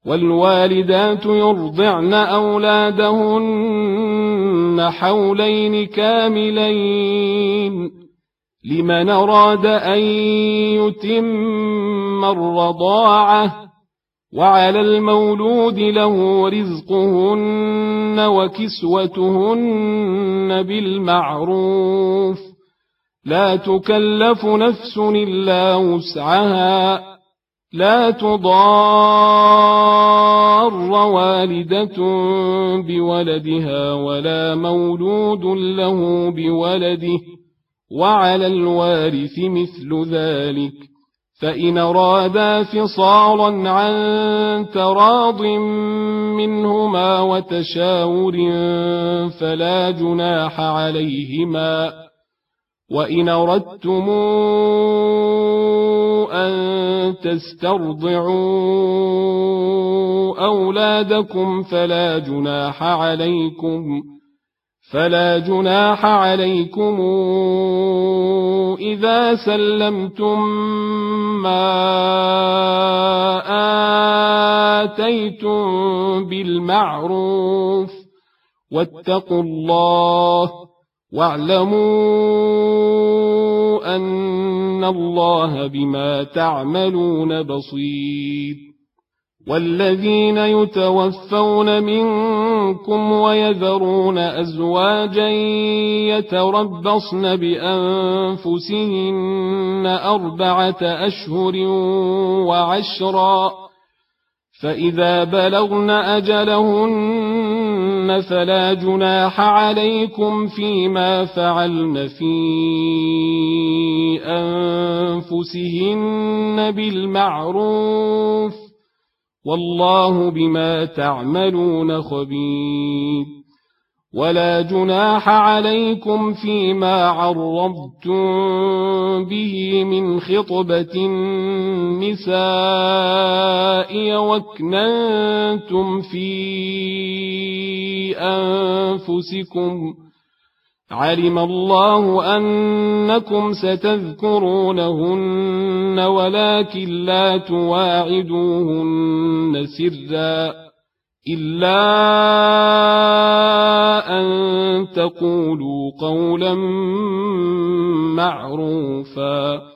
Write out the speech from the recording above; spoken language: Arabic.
والوالدات يرضعن أولادهن حولين كاملين لمن أراد أن يتم الرضاعة وعلى المولود له رزقهن وكسوتهن بالمعروف لا تكلف نفس إلا وسعها لا تضار والدة بولدها ولا مولود له بولده وعلى الوارث مثل ذلك فإن أرادا فصالا عن تراض منهما وتشاور فلا جناح عليهما وإن أردتم أن تسترضعوا أولادكم فلا جناح عليكم إذا سلمتم ما آتيتم بالمعروف واتقوا الله واعلموا أن الله بما تعملون بصير والذين يتوفون منكم ويذرون أزواجا يتربصن بأنفسهن 4 أشهر وعشرا فإذا بلغن أجلهن فلا جناح عليكم فيما فعلن في أنفسهن بالمعروف والله بما تعملون خبير ولا جناح عليكم فيما عرضتم به من خطبة النساء واكننتم في أنفسكم علم الله أنكم ستذكرونهن ولكن لا تواعدوهن سرا إلا أن تقولوا قولا معروفا